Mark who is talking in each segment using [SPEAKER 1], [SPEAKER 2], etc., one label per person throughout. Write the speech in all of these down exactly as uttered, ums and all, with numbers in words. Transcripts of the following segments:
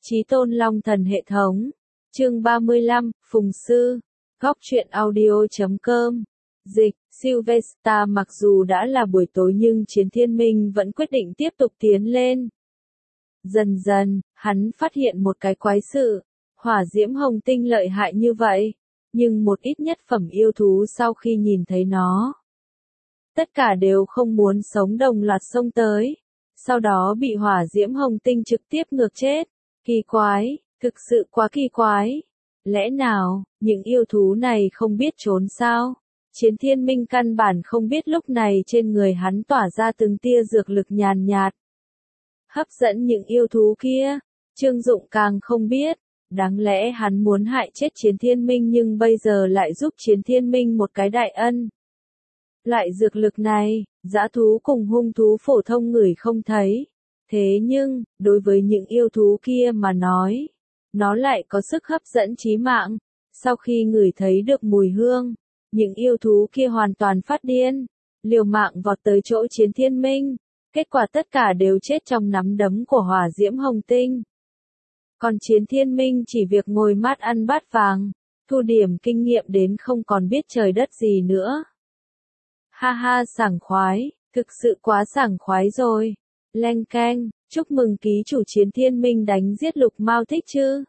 [SPEAKER 1] Chí Tôn Long Thần hệ thống. Chương ba mươi lăm, Phùng Sư. Góc truyện audio chấm com. Dịch, Sylvester. Mặc dù đã là buổi tối nhưng Chiến Thiên Minh vẫn quyết định tiếp tục tiến lên. Dần dần, hắn phát hiện một cái quái sự. Hỏa diễm hồng tinh lợi hại như vậy, nhưng một ít nhất phẩm yêu thú sau khi nhìn thấy nó, tất cả đều không muốn sống, đồng loạt xông tới, sau đó bị hỏa diễm hồng tinh trực tiếp ngược chết. Kỳ quái, thực sự quá kỳ quái. Lẽ nào, những yêu thú này không biết trốn sao? Chiến Thiên Minh căn bản không biết lúc này trên người hắn tỏa ra từng tia dược lực nhàn nhạt, hấp dẫn những yêu thú kia. Trương Dụng càng không biết, đáng lẽ hắn muốn hại chết Chiến Thiên Minh nhưng bây giờ lại giúp Chiến Thiên Minh một cái đại ân. Loại dược lực này, dã thú cùng hung thú phổ thông ngửi không thấy. Thế nhưng, đối với những yêu thú kia mà nói, nó lại có sức hấp dẫn chí mạng. Sau khi ngửi thấy được mùi hương, những yêu thú kia hoàn toàn phát điên, liều mạng vọt tới chỗ Chiến Thiên Minh. Kết quả tất cả đều chết trong nắm đấm của hỏa diễm hồng tinh. Còn Chiến Thiên Minh chỉ việc ngồi mát ăn bát vàng, thu điểm kinh nghiệm đến không còn biết trời đất gì nữa. Ha ha, sảng khoái, thực sự quá sảng khoái rồi. Leng keng, chúc mừng ký chủ Chiến Thiên Minh đánh giết Lục Mao Thích Chư.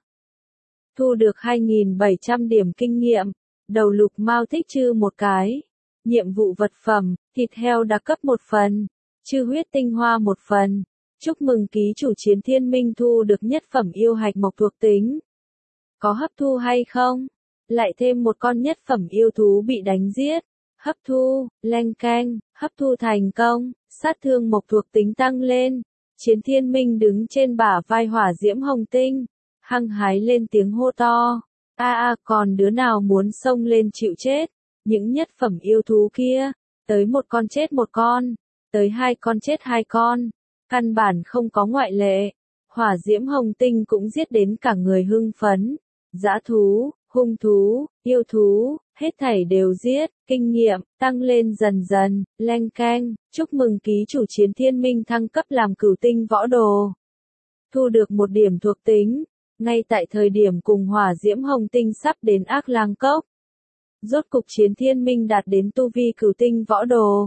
[SPEAKER 1] Thu được hai nghìn bảy trăm điểm kinh nghiệm, đầu Lục Mao Thích Chư một cái. Nhiệm vụ vật phẩm, thịt heo đặc cấp một phần, chư huyết tinh hoa một phần. Chúc mừng ký chủ Chiến Thiên Minh thu được nhất phẩm yêu hạch mộc thuộc tính. Có hấp thu hay không? Lại thêm một con nhất phẩm yêu thú bị đánh giết. Hấp thu, leng keng, hấp thu thành công, sát thương mộc thuộc tính tăng lên. Chiến Thiên Minh đứng trên bả vai hỏa diễm hồng tinh, hăng hái lên tiếng hô to. A a, còn đứa nào muốn xông lên chịu chết? Những nhất phẩm yêu thú kia, tới một con chết một con, tới hai con chết hai con, căn bản không có ngoại lệ. Hỏa diễm hồng tinh cũng giết đến cả người hưng phấn. Dã thú, hung thú, yêu thú, hết thảy đều giết, kinh nghiệm tăng lên dần dần. Leng keng, chúc mừng ký chủ Chiến Thiên Minh thăng cấp làm cửu tinh võ đồ. Thu được một điểm thuộc tính, ngay tại thời điểm cùng hỏa diễm hồng tinh sắp đến Ác Lang Cốc. Rốt cục Chiến Thiên Minh đạt đến tu vi cửu tinh võ đồ.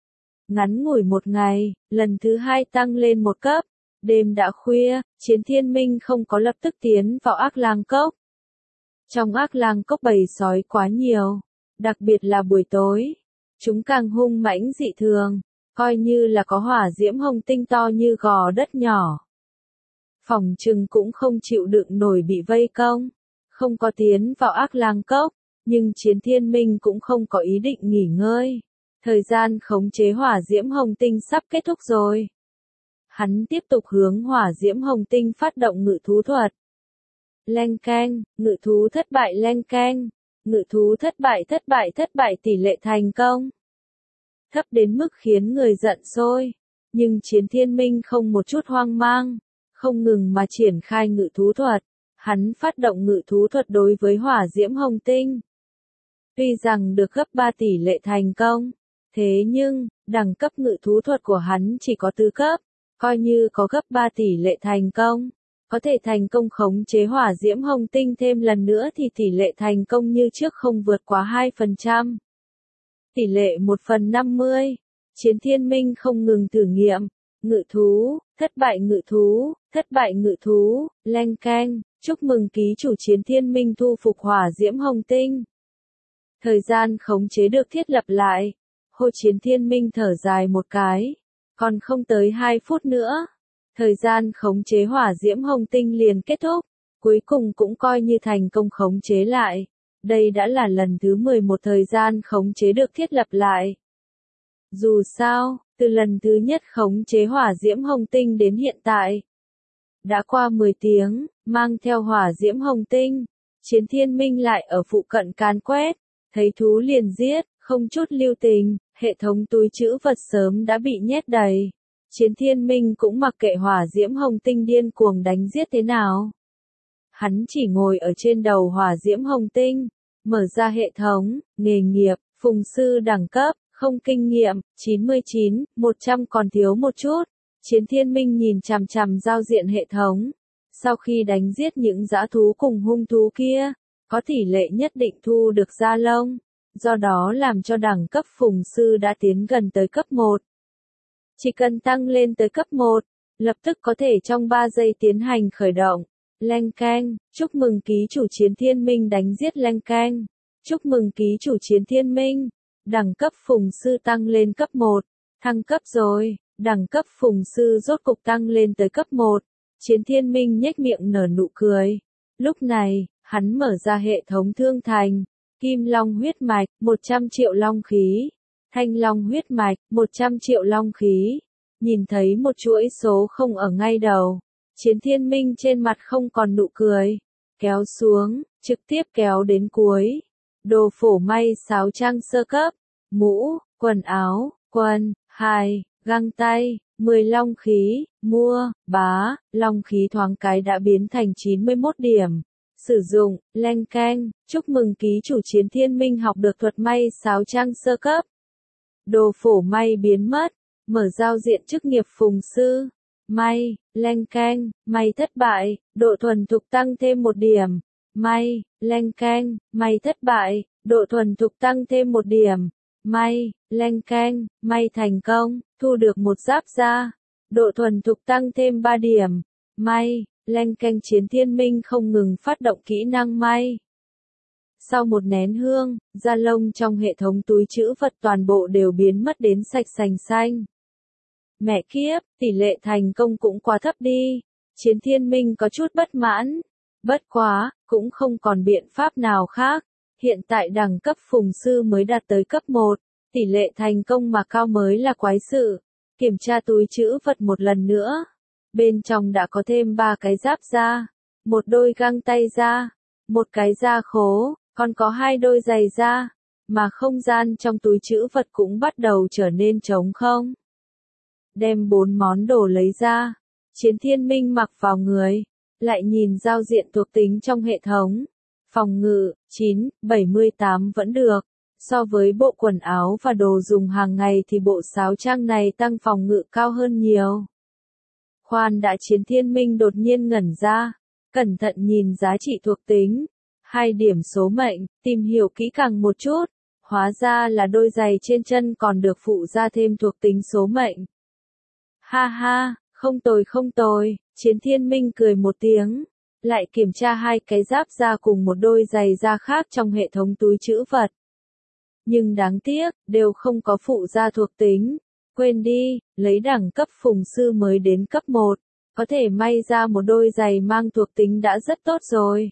[SPEAKER 1] Ngắn ngủi một ngày, lần thứ hai tăng lên một cấp. Đêm đã khuya, Chiến Thiên Minh không có lập tức tiến vào Ác Lang Cốc. Trong Ác Lang Cốc bầy sói quá nhiều, đặc biệt là buổi tối, chúng càng hung mãnh dị thường, coi như là có hỏa diễm hồng tinh to như gò đất nhỏ. Phòng trừng cũng không chịu đựng nổi bị vây công, không có tiến vào Ác Lang Cốc, nhưng Chiến Thiên Minh cũng không có ý định nghỉ ngơi. Thời gian khống chế hỏa diễm hồng tinh sắp kết thúc rồi. Hắn tiếp tục hướng hỏa diễm hồng tinh phát động ngự thú thuật. Leng keng, ngự thú thất bại. Leng keng, ngự thú thất bại thất bại thất bại tỷ lệ thành công thấp đến mức khiến người giận sôi. Nhưng Chiến Thiên Minh không một chút hoang mang, không ngừng mà triển khai ngự thú thuật. Hắn phát động ngự thú thuật đối với hỏa diễm hồng tinh. Tuy rằng được gấp ba tỷ lệ thành công, thế nhưng, đẳng cấp ngự thú thuật của hắn chỉ có tứ cấp, coi như có gấp ba tỷ lệ thành công, có thể thành công khống chế hỏa diễm hồng tinh thêm lần nữa thì tỷ lệ thành công như trước không vượt quá hai phần trăm. Tỷ lệ một phần năm mươi. Chiến Thiên Minh không ngừng thử nghiệm. Ngự thú, thất bại ngự thú, thất bại ngự thú. Leng keng, chúc mừng ký chủ Chiến Thiên Minh thu phục hỏa diễm hồng tinh. Thời gian khống chế được thiết lập lại. Hồ Chiến Thiên Minh thở dài một cái. Còn không tới hai phút nữa. Thời gian khống chế hỏa diễm hồng tinh liền kết thúc. Cuối cùng cũng coi như thành công khống chế lại. Đây đã là lần thứ mười một thời gian khống chế được thiết lập lại. Dù sao, từ lần thứ nhất khống chế hỏa diễm hồng tinh đến hiện tại, đã qua mười tiếng, mang theo hỏa diễm hồng tinh. Chiến Thiên Minh lại ở phụ cận càn quét. Thấy thú liền giết, không chút lưu tình, hệ thống túi trữ vật sớm đã bị nhét đầy. Chiến Thiên Minh cũng mặc kệ hỏa diễm hồng tinh điên cuồng đánh giết thế nào. Hắn chỉ ngồi ở trên đầu hỏa diễm hồng tinh, mở ra hệ thống, nghề nghiệp, phùng sư đẳng cấp, không kinh nghiệm, chín mươi chín, một trăm còn thiếu một chút. Chiến Thiên Minh nhìn chằm chằm giao diện hệ thống, Sau khi đánh giết những dã thú cùng hung thú kia, có tỷ lệ nhất định thu được da lông, do đó làm cho đẳng cấp phùng sư đã tiến gần tới cấp một. Chỉ cần tăng lên tới cấp một, lập tức có thể trong ba giây tiến hành khởi động. Leng keng, chúc mừng ký chủ chiến thiên minh đánh giết leng keng. Chúc mừng ký chủ chiến thiên minh, đẳng cấp phùng sư tăng lên cấp một, thăng cấp rồi, đẳng cấp phùng sư rốt cục tăng lên tới cấp một. Chiến thiên minh nhếch miệng nở nụ cười. Lúc này, hắn mở ra hệ thống thương thành, kim long huyết mạch, một trăm triệu long khí, thanh long huyết mạch, một trăm triệu long khí. Nhìn thấy một chuỗi số không ở ngay đầu, chiến thiên minh trên mặt không còn nụ cười, kéo xuống, trực tiếp kéo đến cuối. Đồ phổ may sáo trang sơ cấp, mũ, quần áo, quần, hài, găng tay, mười long khí, mua, bá, long khí thoáng cái đã biến thành chín mươi mốt điểm. Sử dụng, leng keng, chúc mừng ký chủ chiến thiên minh học được thuật may sáo trang sơ cấp. Đồ phổ may biến mất, mở giao diện chức nghiệp phùng sư. May, leng keng, may thất bại, độ thuần thục tăng thêm một điểm. May, leng keng, may thất bại, độ thuần thục tăng thêm một điểm. May, leng keng, may thành công, thu được một giáp da, độ thuần thục tăng thêm ba điểm. May, leng keng chiến thiên minh không ngừng phát động kỹ năng may. Sau một nén hương, da lông trong hệ thống túi trữ vật toàn bộ đều biến mất đến sạch sành xanh. Mẹ kiếp, tỷ lệ thành công cũng quá thấp đi. Chiến thiên minh có chút bất mãn. Bất quá, cũng không còn biện pháp nào khác. Hiện tại đẳng cấp phùng sư mới đạt tới cấp một. Tỷ lệ thành công mà cao mới là quái sự. Kiểm tra túi trữ vật một lần nữa. Bên trong đã có thêm ba cái giáp da, một đôi găng tay da, một cái da khố, còn có hai đôi giày da. Mà không gian trong túi trữ vật cũng bắt đầu trở nên trống không. Đem bốn món đồ lấy ra, chiến thiên minh mặc vào người, lại nhìn giao diện thuộc tính trong hệ thống. Phòng ngự, chín, bảy mươi tám vẫn được. So với bộ quần áo và đồ dùng hàng ngày thì bộ sáo trang này tăng phòng ngự cao hơn nhiều. Khoan đã, chiến thiên minh đột nhiên ngẩn ra, cẩn thận nhìn giá trị thuộc tính. Hai điểm số mệnh, tìm hiểu kỹ càng một chút. Hóa ra là đôi giày trên chân còn được phụ ra thêm thuộc tính số mệnh. Ha ha, không tồi không tồi, chiến thiên minh cười một tiếng. Lại kiểm tra hai cái giáp da cùng một đôi giày da khác trong hệ thống túi trữ vật. Nhưng đáng tiếc, đều không có phụ gia thuộc tính. Quên đi, lấy đẳng cấp phùng sư mới đến cấp một, có thể may ra một đôi giày mang thuộc tính đã rất tốt rồi.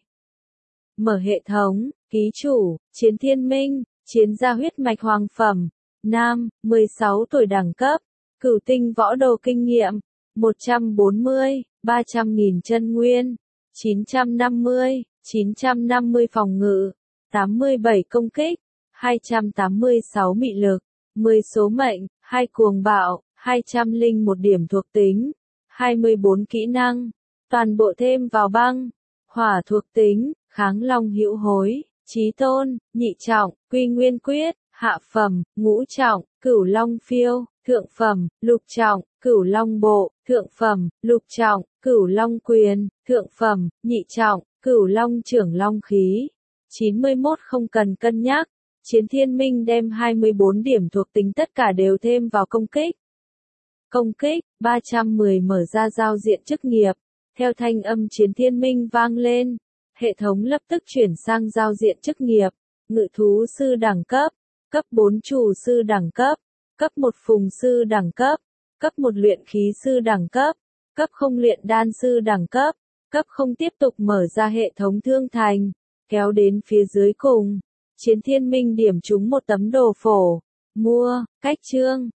[SPEAKER 1] Mở hệ thống, ký chủ, chiến thiên minh, chiến gia huyết mạch hoàng phẩm, nam, mười sáu tuổi đẳng cấp, cửu tinh võ đồ kinh nghiệm, một trăm bốn mươi, ba trăm nghìn chân nguyên, chín trăm năm mươi, chín trăm năm mươi phòng ngự, tám mươi bảy công kích, hai trăm tám mươi sáu mị lực, mười số mệnh, hai cuồng bạo, hai trăm lẻ một điểm thuộc tính, hai mươi bốn kỹ năng, toàn bộ thêm vào băng, hỏa thuộc tính, kháng long hữu hối, chí tôn, nhị trọng, quy nguyên quyết, hạ phẩm, ngũ trọng, cửu long phiêu, thượng phẩm, lục trọng, cửu long bộ, thượng phẩm, lục trọng, cửu long quyền, thượng phẩm, nhị trọng, cửu long trưởng long khí. chín mươi mốt không cần cân nhắc. Chiến thiên minh đem hai mươi bốn điểm thuộc tính tất cả đều thêm vào công kích. Công kích, ba trăm mười mở ra giao diện chức nghiệp. Theo thanh âm chiến thiên minh vang lên, hệ thống lập tức chuyển sang giao diện chức nghiệp. Ngự thú sư đẳng cấp, cấp bốn chủ sư đẳng cấp, cấp một phùng sư đẳng cấp, cấp một luyện khí sư đẳng cấp, cấp không luyện đan sư đẳng cấp, cấp không tiếp tục mở ra hệ thống thương thành, kéo đến phía dưới cùng. Chiến thiên minh điểm trúng một tấm đồ phổ, mua, cách chương,